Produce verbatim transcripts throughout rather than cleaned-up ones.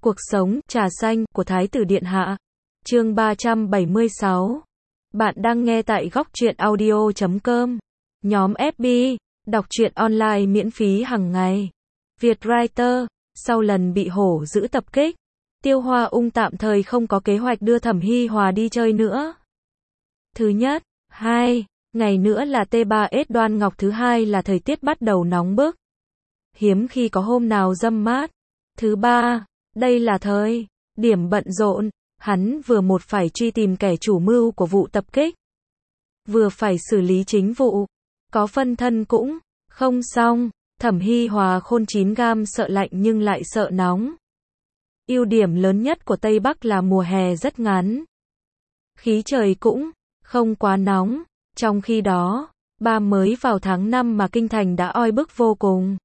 Cuộc sống, trà xanh, của Thái tử Điện Hạ. Chương ba trăm bảy mươi sáu. Bạn đang nghe tại góc truyện audio chấm com. Nhóm ép bê, đọc truyện online miễn phí hàng ngày. Vietwriter, sau lần bị hổ dữ tập kích, Tiêu Hoa Ung tạm thời không có kế hoạch đưa Thẩm Hi Hòa đi chơi nữa. Thứ nhất, hai, ngày nữa là T ba S Đoan Ngọc, thứ hai là thời tiết bắt đầu nóng bức. Hiếm khi có hôm nào râm mát. Thứ ba, đây là thời điểm bận rộn, hắn vừa một phải truy tìm kẻ chủ mưu của vụ tập kích, vừa phải xử lý chính vụ, có phân thân cũng không xong. Thẩm Hi Hòa khôn chín gam sợ lạnh nhưng lại sợ nóng. Ưu điểm lớn nhất của Tây Bắc là mùa hè rất ngắn, khí trời cũng không quá nóng, trong khi đó, ba mới vào tháng năm mà kinh thành đã oi bức vô cùng.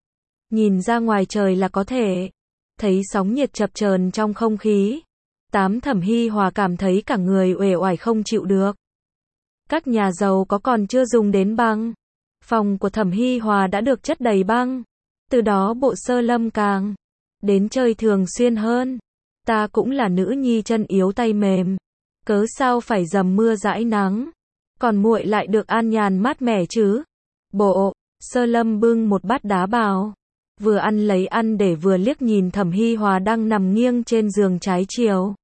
Nhìn ra ngoài trời là có thể thấy sóng nhiệt chập chờn trong không khí. Tám, Thẩm Hi Hòa cảm thấy cả người uể oải không chịu được. Các nhà giàu có còn chưa dùng đến băng. Phòng của Thẩm Hi Hòa đã được chất đầy băng. Từ đó Bộ Sơ Lâm càng đến chơi thường xuyên hơn. Ta cũng là nữ nhi chân yếu tay mềm, cớ sao phải dầm mưa dãi nắng, còn muội lại được an nhàn mát mẻ chứ. Bộ Sơ Lâm bưng một bát đá bào, vừa ăn lấy ăn để vừa liếc nhìn Thẩm Hi Hòa đang nằm nghiêng trên giường trái chiều.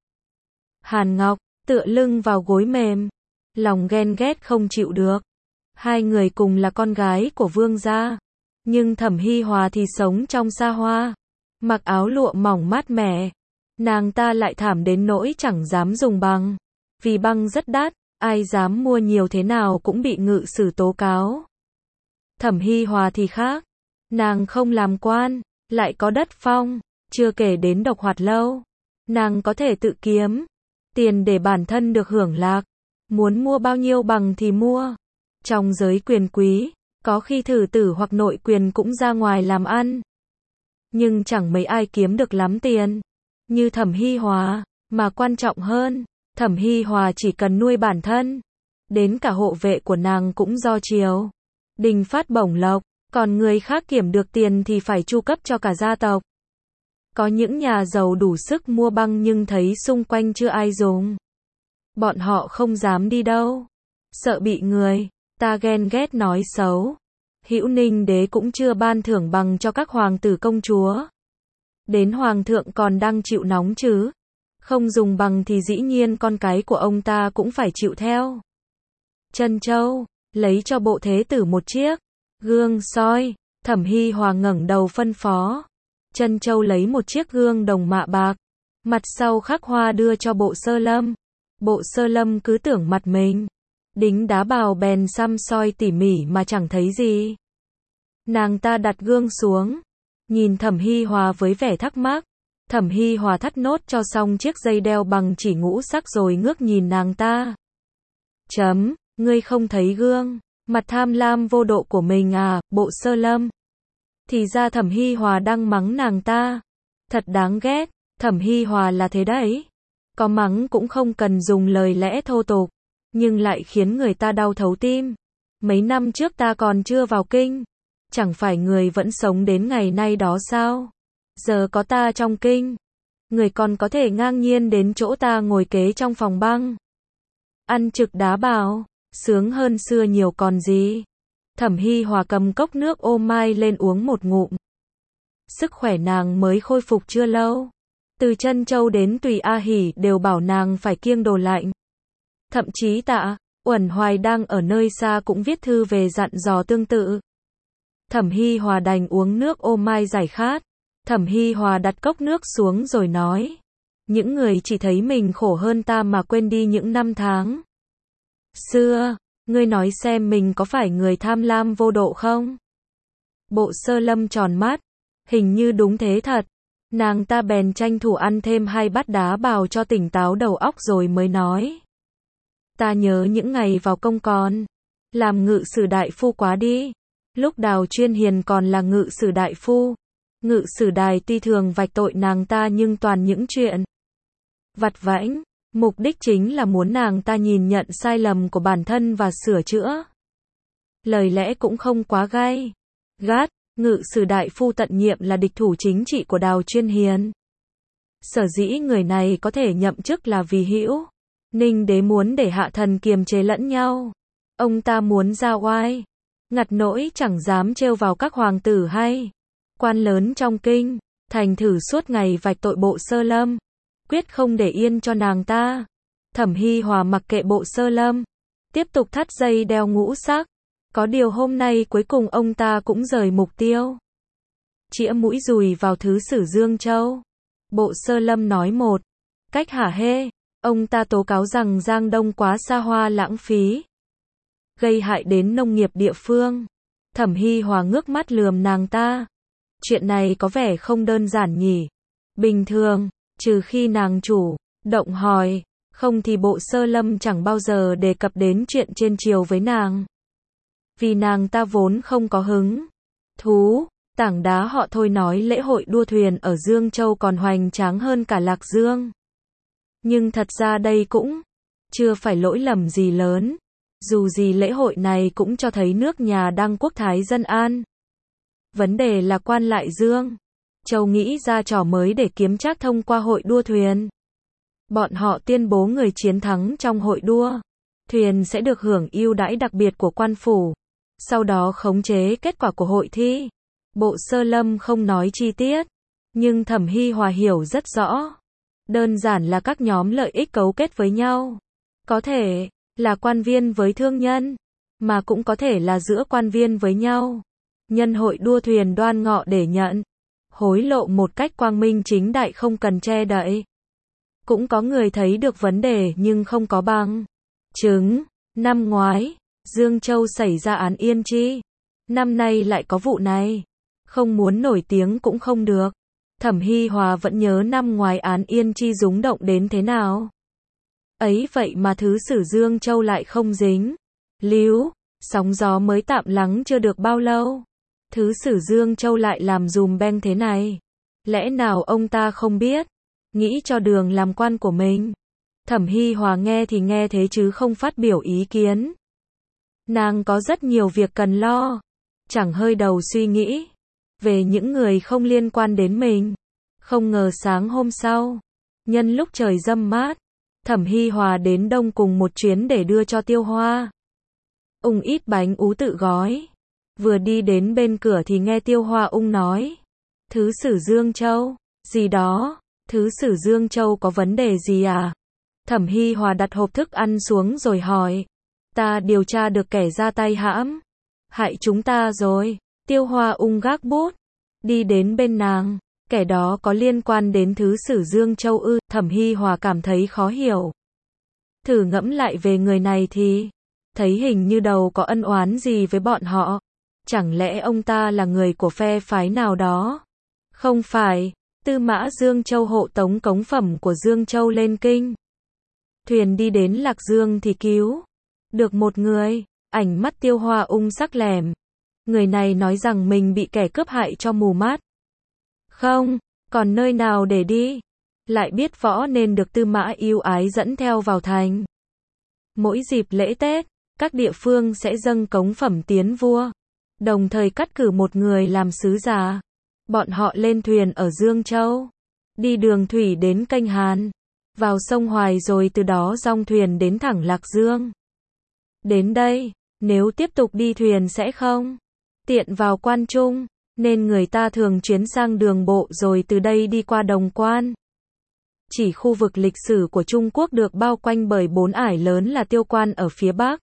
Hàn Ngọc tựa lưng vào gối mềm, lòng ghen ghét không chịu được. Hai người cùng là con gái của vương gia, nhưng Thẩm Hi Hòa thì sống trong xa hoa, mặc áo lụa mỏng mát mẻ. Nàng ta lại thảm đến nỗi chẳng dám dùng băng, vì băng rất đắt, ai dám mua nhiều thế nào cũng bị ngự sử tố cáo. Thẩm Hi Hòa thì khác, nàng không làm quan, lại có đất phong, chưa kể đến độc hoạt lâu. Nàng có thể tự kiếm tiền để bản thân được hưởng lạc, muốn mua bao nhiêu bằng thì mua. Trong giới quyền quý, có khi thử tử hoặc nội quyền cũng ra ngoài làm ăn, nhưng chẳng mấy ai kiếm được lắm tiền như Thẩm Hi Hòa. Mà quan trọng hơn, Thẩm Hi Hòa chỉ cần nuôi bản thân, đến cả hộ vệ của nàng cũng do triều đình phát bổng lộc, còn người khác kiểm được tiền thì phải chu cấp cho cả gia tộc. Có những nhà giàu đủ sức mua băng nhưng thấy xung quanh chưa ai dùng, bọn họ không dám đi đâu, sợ bị người ta ghen ghét nói xấu. Hữu Ninh đế cũng chưa ban thưởng bằng cho các hoàng tử công chúa, đến hoàng thượng còn đang chịu nóng chứ. Không dùng bằng thì dĩ nhiên con cái của ông ta cũng phải chịu theo. Trân Châu lấy cho bộ thế tử một chiếc gương soi. Thẩm Hi Hòa ngẩng đầu phân phó. Trân Châu lấy một chiếc gương đồng mạ bạc, mặt sau khắc hoa đưa cho Bộ Sơ Lâm. Bộ Sơ Lâm cứ tưởng mặt mình đính đá bào bèn xăm soi tỉ mỉ mà chẳng thấy gì. Nàng ta đặt gương xuống, nhìn Thẩm Hi Hòa với vẻ thắc mắc. Thẩm Hi Hòa thắt nốt cho xong chiếc dây đeo bằng chỉ ngũ sắc rồi ngước nhìn nàng ta. Chấm, ngươi không thấy gương mặt tham lam vô độ của mình à, Bộ Sơ Lâm? Thì ra Thẩm Hi Hòa đang mắng nàng ta. Thật đáng ghét, Thẩm Hi Hòa là thế đấy. Có mắng cũng không cần dùng lời lẽ thô tục, nhưng lại khiến người ta đau thấu tim. Mấy năm trước ta còn chưa vào kinh, chẳng phải người vẫn sống đến ngày nay đó sao? Giờ có ta trong kinh, người còn có thể ngang nhiên đến chỗ ta ngồi kế trong phòng băng, ăn trực đá bào, sướng hơn xưa nhiều còn gì. Thẩm Hi Hòa cầm cốc nước ô mai lên uống một ngụm. Sức khỏe nàng mới khôi phục chưa lâu. Từ Trân Châu đến Tùy A Hỉ đều bảo nàng phải kiêng đồ lạnh. Thậm chí Tạ Uẩn Hoài đang ở nơi xa cũng viết thư về dặn dò tương tự. Thẩm Hi Hòa đành uống nước ô mai giải khát. Thẩm Hi Hòa đặt cốc nước xuống rồi nói. Những người chỉ thấy mình khổ hơn ta mà quên đi những năm tháng xưa. Ngươi nói xem mình có phải người tham lam vô độ không? Bộ Sơ Lâm tròn mắt. Hình như đúng thế thật. Nàng ta bèn tranh thủ ăn thêm hai bát đá bào cho tỉnh táo đầu óc rồi mới nói. Ta nhớ những ngày vào công còn làm ngự sử đại phu quá đi. Lúc Đào Chuyên Hiền còn là ngự sử đại phu, ngự sử đài tuy thường vạch tội nàng ta nhưng toàn những chuyện vặt vãnh. Mục đích chính là muốn nàng ta nhìn nhận sai lầm của bản thân và sửa chữa. Lời lẽ cũng không quá gay gắt. Ngự sử đại phu tận nhiệm là địch thủ chính trị của Đào Chuyên Hiền. Sở dĩ người này có thể nhậm chức là vì Hữu Ninh đế muốn để hạ thần kiềm chế lẫn nhau. Ông ta muốn ra oai, ngặt nỗi chẳng dám trêu vào các hoàng tử hay quan lớn trong kinh, thành thử suốt ngày vạch tội Bộ Sơ Lâm, quyết không để yên cho nàng ta. Thẩm Hi Hòa mặc kệ Bộ Sơ Lâm, tiếp tục thắt dây đeo ngũ sắc. Có điều hôm nay cuối cùng ông ta cũng rời mục tiêu. Chĩa mũi dùi vào Thứ sử Dương Châu. Bộ Sơ Lâm nói một cách hả hê. Ông ta tố cáo rằng Giang Đông quá xa hoa lãng phí, gây hại đến nông nghiệp địa phương. Thẩm Hi Hòa ngước mắt lườm nàng ta. Chuyện này có vẻ không đơn giản nhỉ. Bình thường, trừ khi nàng chủ động hỏi, không thì Bộ Sơ Lâm chẳng bao giờ đề cập đến chuyện trên triều với nàng. Vì nàng ta vốn không có hứng thú. Tảng đá họ thôi nói lễ hội đua thuyền ở Dương Châu còn hoành tráng hơn cả Lạc Dương. Nhưng thật ra đây cũng chưa phải lỗi lầm gì lớn. Dù gì lễ hội này cũng cho thấy nước nhà đang quốc thái dân an. Vấn đề là quan lại Dương Châu nghĩ ra trò mới để kiếm trác thông qua hội đua thuyền. Bọn họ tuyên bố người chiến thắng trong hội đua thuyền sẽ được hưởng ưu đãi đặc biệt của quan phủ, sau đó khống chế kết quả của hội thi. Bộ Sơ Lâm không nói chi tiết, nhưng Thẩm Hi Hòa hiểu rất rõ. Đơn giản là các nhóm lợi ích cấu kết với nhau. Có thể là quan viên với thương nhân, mà cũng có thể là giữa quan viên với nhau. Nhân hội đua thuyền đoan ngọ để nhận hối lộ một cách quang minh chính đại không cần che đậy. Cũng có người thấy được vấn đề nhưng không có bằng chứng. Năm ngoái, Dương Châu xảy ra án Yên Chi. Năm nay lại có vụ này. Không muốn nổi tiếng cũng không được. Thẩm Hi Hòa vẫn nhớ năm ngoái án Yên Chi rúng động đến thế nào. Ấy vậy mà Thứ sử Dương Châu lại không dính líu, sóng gió mới tạm lắng chưa được bao lâu. Thứ sử Dương Châu lại làm dùm beng thế này. Lẽ nào ông ta không biết, nghĩ cho đường làm quan của mình. Thẩm Hi Hòa nghe thì nghe thế chứ không phát biểu ý kiến. Nàng có rất nhiều việc cần lo, chẳng hơi đầu suy nghĩ về những người không liên quan đến mình. Không ngờ sáng hôm sau, nhân lúc trời râm mát, Thẩm Hi Hòa đến Đông cùng một chuyến để đưa cho Tiêu Hoa Ung ít bánh ú tự gói. Vừa đi đến bên cửa thì nghe Tiêu Hoa Ung nói: Thứ sử Dương Châu, gì đó, Thứ sử Dương Châu có vấn đề gì à? Thẩm Hi Hòa đặt hộp thức ăn xuống rồi hỏi: Ta điều tra được kẻ ra tay hãm hại chúng ta rồi. Tiêu Hoa Ung gác bút, đi đến bên nàng. Kẻ đó có liên quan đến Thứ sử Dương Châu ư? Thẩm Hi Hòa cảm thấy khó hiểu. Thử ngẫm lại về người này thì thấy hình như đầu có ân oán gì với bọn họ. Chẳng lẽ ông ta là người của phe phái nào đó? Không phải. Tư mã Dương Châu hộ tống cống phẩm của Dương Châu lên kinh. Thuyền đi đến Lạc Dương thì cứu được một người. Ảnh mắt Tiêu Hoa Ung sắc lẻm. Người này nói rằng mình bị kẻ cướp hại cho mù mắt. Không, còn nơi nào để đi. Lại biết võ nên được Tư mã yêu ái dẫn theo vào thành. Mỗi dịp lễ Tết, các địa phương sẽ dâng cống phẩm tiến vua, đồng thời cắt cử một người làm sứ giả. Bọn họ lên thuyền ở Dương Châu, đi đường thủy đến kênh Hàn, vào sông Hoài rồi từ đó dong thuyền đến thẳng Lạc Dương. Đến đây, nếu tiếp tục đi thuyền sẽ không tiện vào Quan Trung, nên người ta thường chuyến sang đường bộ rồi từ đây đi qua Đồng Quan. Chỉ khu vực lịch sử của Trung Quốc được bao quanh bởi bốn ải lớn là Tiêu Quan ở phía Bắc,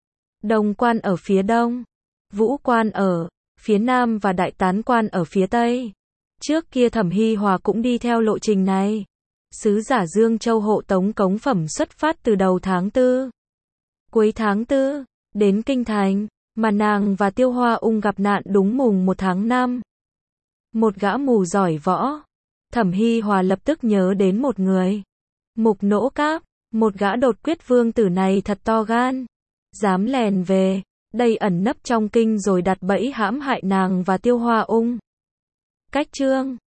Đồng Quan ở phía Đông, Vũ Quan ở phía Nam và Đại Tán Quan ở phía Tây. Trước kia Thẩm Hi Hòa cũng đi theo lộ trình này. Sứ giả Dương Châu hộ tống cống phẩm xuất phát từ đầu tháng tư, cuối tháng tư, đến Kinh Thành, mà nàng và Tiêu Hoa Ung gặp nạn đúng mùng một tháng năm. Một gã mù giỏi võ. Thẩm Hi Hòa lập tức nhớ đến một người. Mục Nỗ Cáp, một gã đột quyết vương tử này thật to gan. Dám lèn về đây ẩn nấp trong kinh rồi đặt bẫy hãm hại nàng và Tiêu Hoa Ung. Cách chương